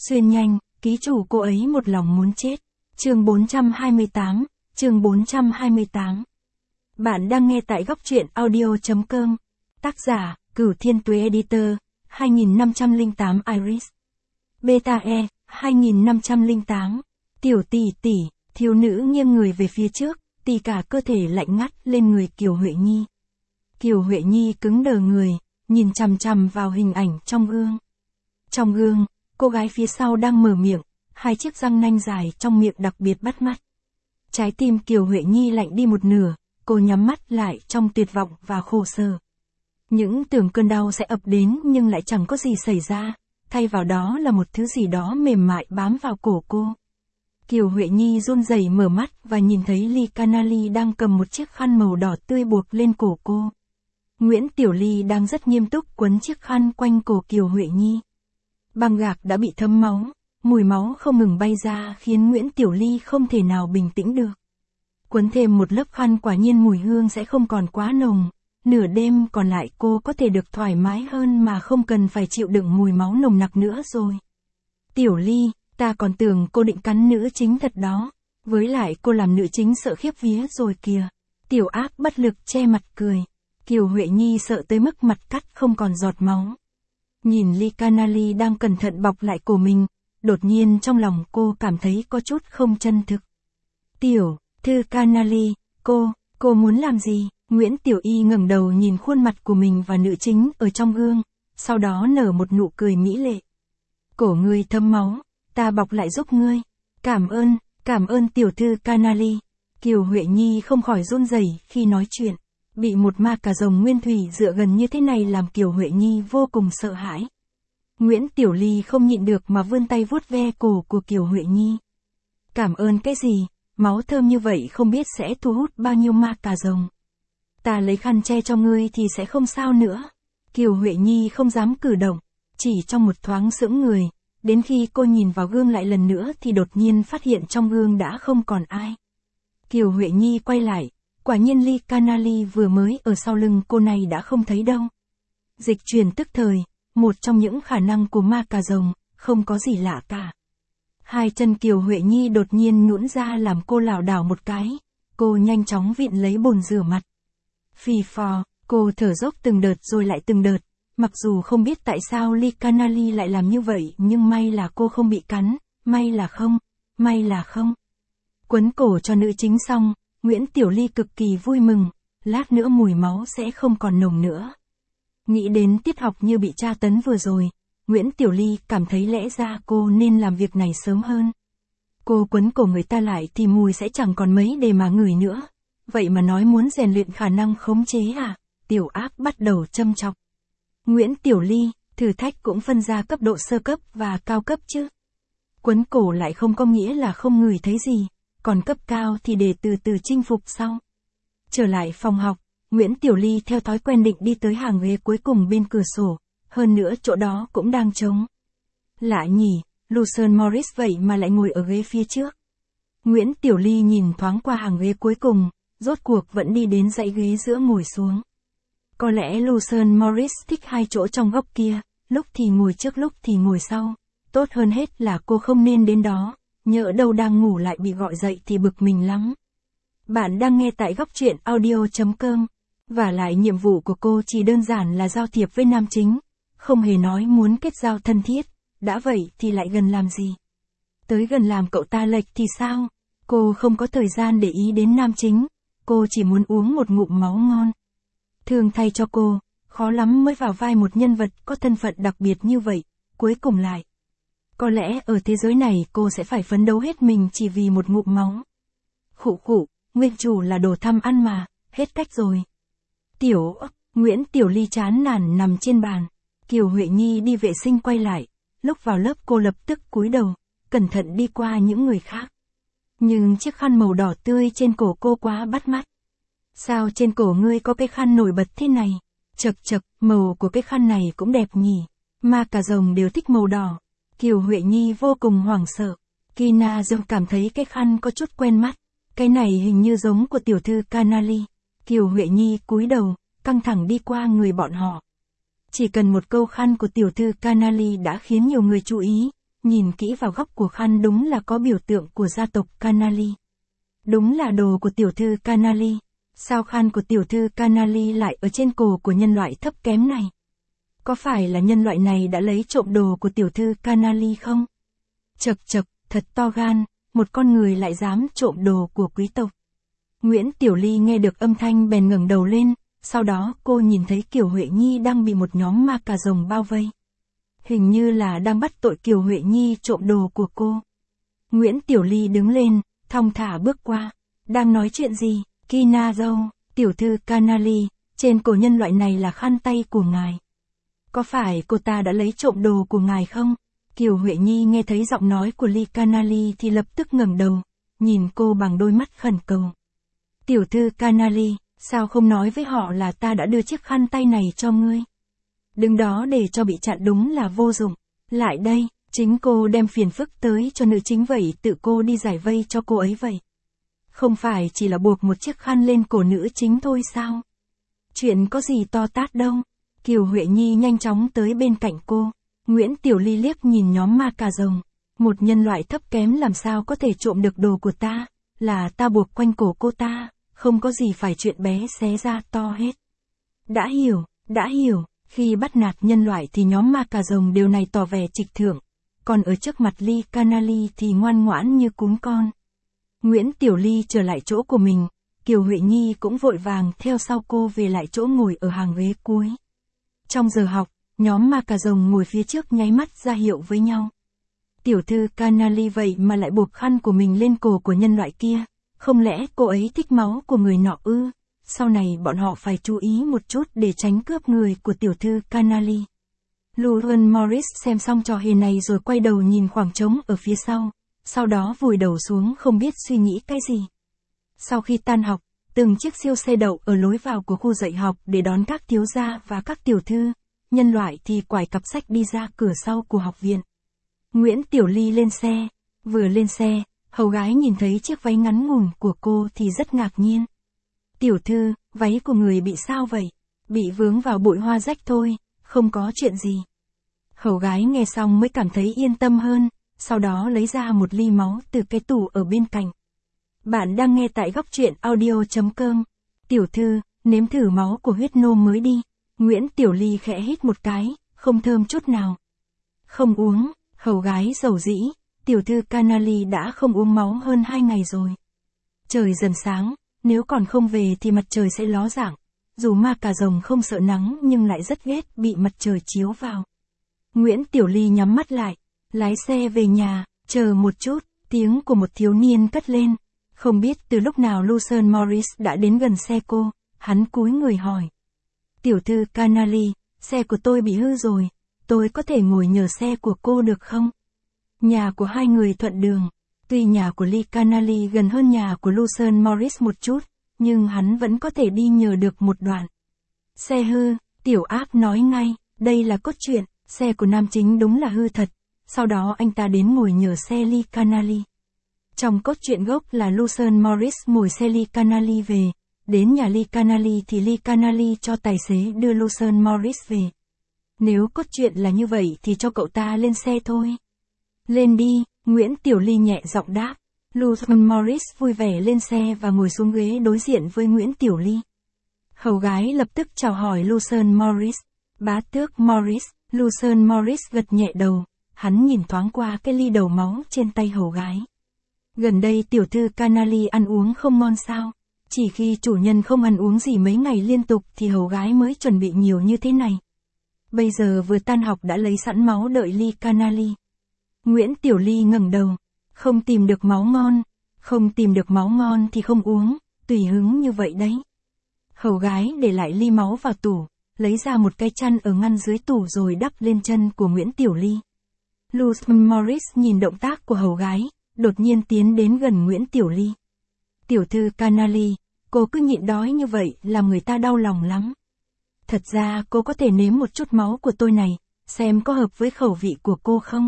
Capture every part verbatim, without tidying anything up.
Xuyên nhanh, ký chủ cô ấy một lòng muốn chết. Chương bốn trăm hai mươi tám, chương bốn trăm hai mươi tám. Bạn đang nghe tại góc truyện audio chấm com. Tác giả, Cửu Thiên Tuế Editor, hai nghìn năm trăm lẻ tám Iris. Beta E, hai nghìn năm trăm lẻ tám. Tiểu tỷ tỷ, thiếu nữ nghiêng người về phía trước, tì cả cơ thể lạnh ngắt lên người Kiều Huệ Nhi. Kiều Huệ Nhi cứng đờ người, nhìn chằm chằm vào hình ảnh trong gương. Trong gương, cô gái phía sau đang mở miệng, hai chiếc răng nanh dài trong miệng đặc biệt bắt mắt. Trái tim Kiều Huệ Nhi lạnh đi một nửa, cô nhắm mắt lại trong tuyệt vọng và khổ sở. Những tưởng cơn đau sẽ ập đến nhưng lại chẳng có gì xảy ra, thay vào đó là một thứ gì đó mềm mại bám vào cổ cô. Kiều Huệ Nhi run rẩy mở mắt và nhìn thấy Ly Canali đang cầm một chiếc khăn màu đỏ tươi buộc lên cổ cô. Nguyễn Tiểu Ly đang rất nghiêm túc quấn chiếc khăn quanh cổ Kiều Huệ Nhi. Băng gạc đã bị thấm máu, mùi máu không ngừng bay ra khiến Nguyễn Tiểu Ly không thể nào bình tĩnh được. Quấn thêm một lớp khăn quả nhiên mùi hương sẽ không còn quá nồng, nửa đêm còn lại cô có thể được thoải mái hơn mà không cần phải chịu đựng mùi máu nồng nặc nữa rồi. Tiểu Ly, ta còn tưởng cô định cắn nữ chính thật đó, với lại cô làm nữ chính sợ khiếp vía rồi kìa. Tiểu Ác bất lực che mặt cười. Kiều Huệ Nhi sợ tới mức mặt cắt không còn giọt máu. Nhìn Ly Canali đang cẩn thận bọc lại cổ mình, đột nhiên trong lòng cô cảm thấy có chút không chân thực. Tiểu thư Canali, cô, cô muốn làm gì? Nguyễn Tiểu Y ngẩng đầu nhìn khuôn mặt của mình và nữ chính ở trong gương, sau đó nở một nụ cười mỹ lệ. Cổ ngươi thấm máu, ta bọc lại giúp ngươi. Cảm ơn, cảm ơn tiểu thư Canali. Kiều Huệ Nhi không khỏi run rẩy khi nói chuyện. Bị một ma cà rồng nguyên thủy dựa gần như thế này làm Kiều Huệ Nhi vô cùng sợ hãi. Nguyễn Tiểu Ly không nhịn được mà vươn tay vuốt ve cổ của Kiều Huệ Nhi. Cảm ơn cái gì, máu thơm như vậy không biết sẽ thu hút bao nhiêu ma cà rồng. Ta lấy khăn che cho ngươi thì sẽ không sao nữa. Kiều Huệ Nhi không dám cử động, chỉ trong một thoáng sững người, đến khi cô nhìn vào gương lại lần nữa thì đột nhiên phát hiện trong gương đã không còn ai. Kiều Huệ Nhi quay lại. Quả nhiên Ly Canali vừa mới ở sau lưng cô này đã không thấy đâu. Dịch chuyển tức thời, một trong những khả năng của ma cà rồng, không có gì lạ cả. Hai chân Kiều Huệ Nhi đột nhiên nhũn ra làm cô lảo đảo một cái, cô nhanh chóng vịn lấy bồn rửa mặt. Phì phò, cô thở dốc từng đợt rồi lại từng đợt, mặc dù không biết tại sao Ly Canali lại làm như vậy nhưng may là cô không bị cắn, may là không, may là không. Quấn cổ cho nữ chính xong. Nguyễn Tiểu Ly cực kỳ vui mừng, lát nữa mùi máu sẽ không còn nồng nữa. Nghĩ đến tiết học như bị tra tấn vừa rồi, Nguyễn Tiểu Ly cảm thấy lẽ ra cô nên làm việc này sớm hơn. Cô quấn cổ người ta lại thì mùi sẽ chẳng còn mấy để mà ngửi nữa. Vậy mà nói muốn rèn luyện khả năng khống chế à? Tiểu Ác bắt đầu châm chọc. Nguyễn Tiểu Ly, thử thách cũng phân ra cấp độ sơ cấp và cao cấp chứ. Quấn cổ lại không có nghĩa là không ngửi thấy gì. Còn cấp cao thì để từ từ chinh phục sau. Trở lại phòng học, Nguyễn Tiểu Ly theo thói quen định đi tới hàng ghế cuối cùng bên cửa sổ, hơn nữa chỗ đó cũng đang trống. Lạ nhỉ, Lucerne Morris vậy mà lại ngồi ở ghế phía trước. Nguyễn Tiểu Ly nhìn thoáng qua hàng ghế cuối cùng, rốt cuộc vẫn đi đến dãy ghế giữa ngồi xuống. Có lẽ Lucerne Morris thích hai chỗ trong góc kia, lúc thì ngồi trước lúc thì ngồi sau. Tốt hơn hết là cô không nên đến đó. Nhỡ đâu đang ngủ lại bị gọi dậy thì bực mình lắm. Bạn đang nghe tại góc truyện audio chấm com. Và lại nhiệm vụ của cô chỉ đơn giản là giao thiệp với nam chính. Không hề nói muốn kết giao thân thiết. Đã vậy thì lại gần làm gì? Tới gần làm cậu ta lệch thì sao? Cô không có thời gian để ý đến nam chính. Cô chỉ muốn uống một ngụm máu ngon. Thương thay cho cô, khó lắm mới vào vai một nhân vật có thân phận đặc biệt như vậy. Cuối cùng lại. Có lẽ ở thế giới này cô sẽ phải phấn đấu hết mình chỉ vì một ngụm máu. Khụ khụ, nguyên chủ là đồ tham ăn mà, hết cách rồi. Tiểu, Nguyễn Tiểu Ly chán nản nằm trên bàn. Kiều Huệ Nhi đi vệ sinh quay lại, lúc vào lớp cô lập tức cúi đầu, cẩn thận đi qua những người khác. Nhưng chiếc khăn màu đỏ tươi trên cổ cô quá bắt mắt. Sao trên cổ ngươi có cái khăn nổi bật thế này? Chật chật, màu của cái khăn này cũng đẹp nhỉ. Ma cà rồng đều thích màu đỏ. Kiều Huệ Nhi vô cùng hoảng sợ. Kina Dương cảm thấy cái khăn có chút quen mắt. Cái này hình như giống của tiểu thư Canali. Kiều Huệ Nhi cúi đầu, căng thẳng đi qua người bọn họ. Chỉ cần một câu khăn của tiểu thư Canali đã khiến nhiều người chú ý. nhìn kỹ vào góc của khăn đúng là có biểu tượng của gia tộc Canali. Đúng là đồ của tiểu thư Canali. Sao khăn của tiểu thư Canali lại ở trên cổ của nhân loại thấp kém này? Có phải là nhân loại này đã lấy trộm đồ của tiểu thư Canali không? Chậc chậc, thật to gan, một con người lại dám trộm đồ của quý tộc. Nguyễn Tiểu Ly nghe được âm thanh bèn ngẩng đầu lên, sau đó cô nhìn thấy Kiều Huệ Nhi đang bị một nhóm ma cà rồng bao vây. Hình như là đang bắt tội Kiều Huệ Nhi trộm đồ của cô. Nguyễn Tiểu Ly đứng lên, thong thả bước qua. Đang nói chuyện gì? Kina dâu, tiểu thư Canali, trên cổ nhân loại này là khăn tay của ngài. Có phải cô ta đã lấy trộm đồ của ngài không? Kiều Huệ Nhi nghe thấy giọng nói của Ly Canali thì lập tức ngẩng đầu, nhìn cô bằng đôi mắt khẩn cầu. Tiểu thư Canali, sao không nói với họ là ta đã đưa chiếc khăn tay này cho ngươi? Đứng đó để cho bị chặn đúng là vô dụng. Lại đây, chính cô đem phiền phức tới cho nữ chính vậy, tự cô đi giải vây cho cô ấy vậy. Không phải chỉ là buộc một chiếc khăn lên cổ nữ chính thôi sao? Chuyện có gì to tát đâu. Kiều Huệ Nhi nhanh chóng tới bên cạnh cô. Nguyễn Tiểu Ly liếc nhìn nhóm ma cà rồng. Một nhân loại thấp kém làm sao có thể trộm được đồ của ta? Là ta buộc quanh cổ cô ta, không có gì phải chuyện bé xé ra to hết. Đã hiểu, đã hiểu. Khi bắt nạt nhân loại thì nhóm ma cà rồng điều này tỏ vẻ trịch thượng. Còn ở trước mặt Ly Canali thì ngoan ngoãn như cún con. Nguyễn Tiểu Ly trở lại chỗ của mình, Kiều Huệ Nhi cũng vội vàng theo sau cô về lại chỗ ngồi ở hàng ghế cuối. Trong giờ học, nhóm ma cà rồng ngồi phía trước nháy mắt ra hiệu với nhau. Tiểu thư Canali vậy mà lại buộc khăn của mình lên cổ của nhân loại kia, không lẽ cô ấy thích máu của người nọ ư? Sau này bọn họ phải chú ý một chút để tránh cướp người của tiểu thư Canali. Lauren Morris xem xong trò hề này rồi quay đầu nhìn khoảng trống ở phía sau, sau đó vùi đầu xuống không biết suy nghĩ cái gì. Sau khi tan học, từng chiếc siêu xe đậu ở lối vào của khu dạy học để đón các thiếu gia và các tiểu thư, nhân loại thì quải cặp sách đi ra cửa sau của học viện. Nguyễn Tiểu Ly lên xe, vừa lên xe, hầu gái nhìn thấy chiếc váy ngắn ngủn của cô thì rất ngạc nhiên. Tiểu thư, váy của người bị sao vậy? Bị vướng vào bụi hoa rách thôi, không có chuyện gì. Hầu gái nghe xong mới cảm thấy yên tâm hơn, sau đó lấy ra một ly máu từ cái tủ ở bên cạnh. Bạn đang nghe tại góc truyện audio chấm com. Tiểu thư, nếm thử máu của huyết nô mới đi. Nguyễn Tiểu Ly khẽ hít một cái, không thơm chút nào. Không uống, hầu gái dầu dĩ, tiểu thư Canali đã không uống máu hơn hai ngày rồi. Trời dần sáng, nếu còn không về thì mặt trời sẽ ló dạng. Dù ma cà rồng không sợ nắng nhưng lại rất ghét bị mặt trời chiếu vào. Nguyễn Tiểu Ly nhắm mắt lại, lái xe về nhà, chờ một chút, tiếng của một thiếu niên cất lên. Không biết từ lúc nào Lauren Morris đã đến gần xe cô, hắn cúi người hỏi. Tiểu thư Canali, xe của tôi bị hư rồi, tôi có thể ngồi nhờ xe của cô được không? Nhà của hai người thuận đường, tuy nhà của Lee Canali gần hơn nhà của Lauren Morris một chút, nhưng hắn vẫn có thể đi nhờ được một đoạn. Xe hư, tiểu ác nói ngay, đây là cốt truyện, xe của nam chính đúng là hư thật, sau đó anh ta đến ngồi nhờ xe Lee Canali. Trong cốt truyện gốc là Lauren Morris ngồi xe Lee Canali về, đến nhà Lee Canali thì Lee Canali cho tài xế đưa Lauren Morris về. Nếu cốt truyện là như vậy thì cho cậu ta lên xe thôi. Lên đi, Nguyễn Tiểu Ly nhẹ giọng đáp. Lauren Morris vui vẻ lên xe và ngồi xuống ghế đối diện với Nguyễn Tiểu Ly. Hầu gái lập tức chào hỏi Lauren Morris. Bá tước Morris, Lauren Morris gật nhẹ đầu, hắn nhìn thoáng qua cái ly đầu máu trên tay hầu gái. Gần đây tiểu thư Canali ăn uống không ngon sao? Chỉ khi chủ nhân không ăn uống gì mấy ngày liên tục thì hầu gái mới chuẩn bị nhiều như thế này. Bây giờ vừa tan học đã lấy sẵn máu đợi Lee Canali. Nguyễn Tiểu Ly ngẩng đầu. Không tìm được máu ngon, không tìm được máu ngon thì không uống, tùy hứng như vậy đấy. Hầu gái để lại ly máu vào tủ, lấy ra một cái chăn ở ngăn dưới tủ rồi đắp lên chân của Nguyễn Tiểu Ly. Lauren Morris nhìn động tác của hầu gái, đột nhiên tiến đến gần Nguyễn Tiểu Ly. Tiểu thư Canali, cô cứ nhịn đói như vậy làm người ta đau lòng lắm. Thật ra cô có thể nếm một chút máu của tôi này, xem có hợp với khẩu vị của cô không?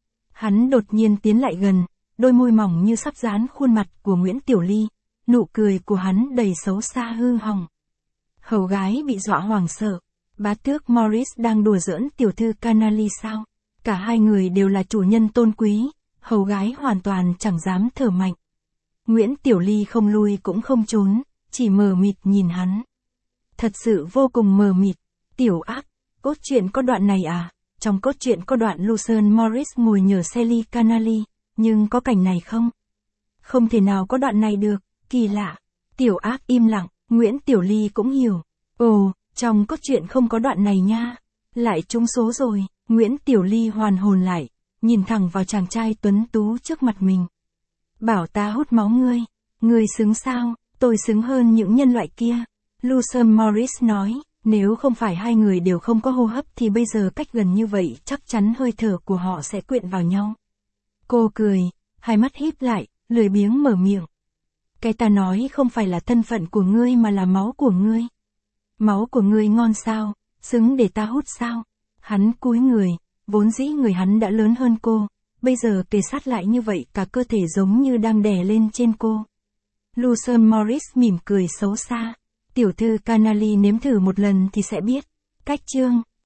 Hắn đột nhiên tiến lại gần, đôi môi mỏng như sắp dán khuôn mặt của Nguyễn Tiểu Ly, nụ cười của hắn đầy xấu xa hư hỏng. Hầu gái bị dọa hoảng sợ, bá tước Morris đang đùa giỡn tiểu thư Canali sao? Cả hai người đều là chủ nhân tôn quý, hầu gái hoàn toàn chẳng dám thở mạnh. Nguyễn Tiểu Ly không lui cũng không trốn, chỉ mờ mịt nhìn hắn. Thật sự vô cùng mờ mịt. Tiểu Ác, cốt truyện có đoạn này à? Trong cốt truyện có đoạn Lucian Morris ngồi nhờ Sally Canali, nhưng có cảnh này không? Không thể nào có đoạn này được, kỳ lạ. Tiểu Ác im lặng, Nguyễn Tiểu Ly cũng hiểu. Ồ, trong cốt truyện không có đoạn này nha. Lại trúng số rồi, Nguyễn Tiểu Ly hoàn hồn lại, nhìn thẳng vào chàng trai tuấn tú trước mặt mình. Bảo ta hút máu ngươi, ngươi xứng sao, tôi xứng hơn những nhân loại kia. Lucian Morris nói, nếu không phải hai người đều không có hô hấp thì bây giờ cách gần như vậy chắc chắn hơi thở của họ sẽ quyện vào nhau. Cô cười, hai mắt híp lại, lười biếng mở miệng. Cái ta nói không phải là thân phận của ngươi mà là máu của ngươi. Máu của ngươi ngon sao, xứng để ta hút sao? Hắn cúi người, vốn dĩ người hắn đã lớn hơn cô, bây giờ kề sát lại như vậy cả cơ thể giống như đang đè lên trên cô. Lucian Morris mỉm cười xấu xa. Tiểu thư Canali nếm thử một lần thì sẽ biết. Cách chương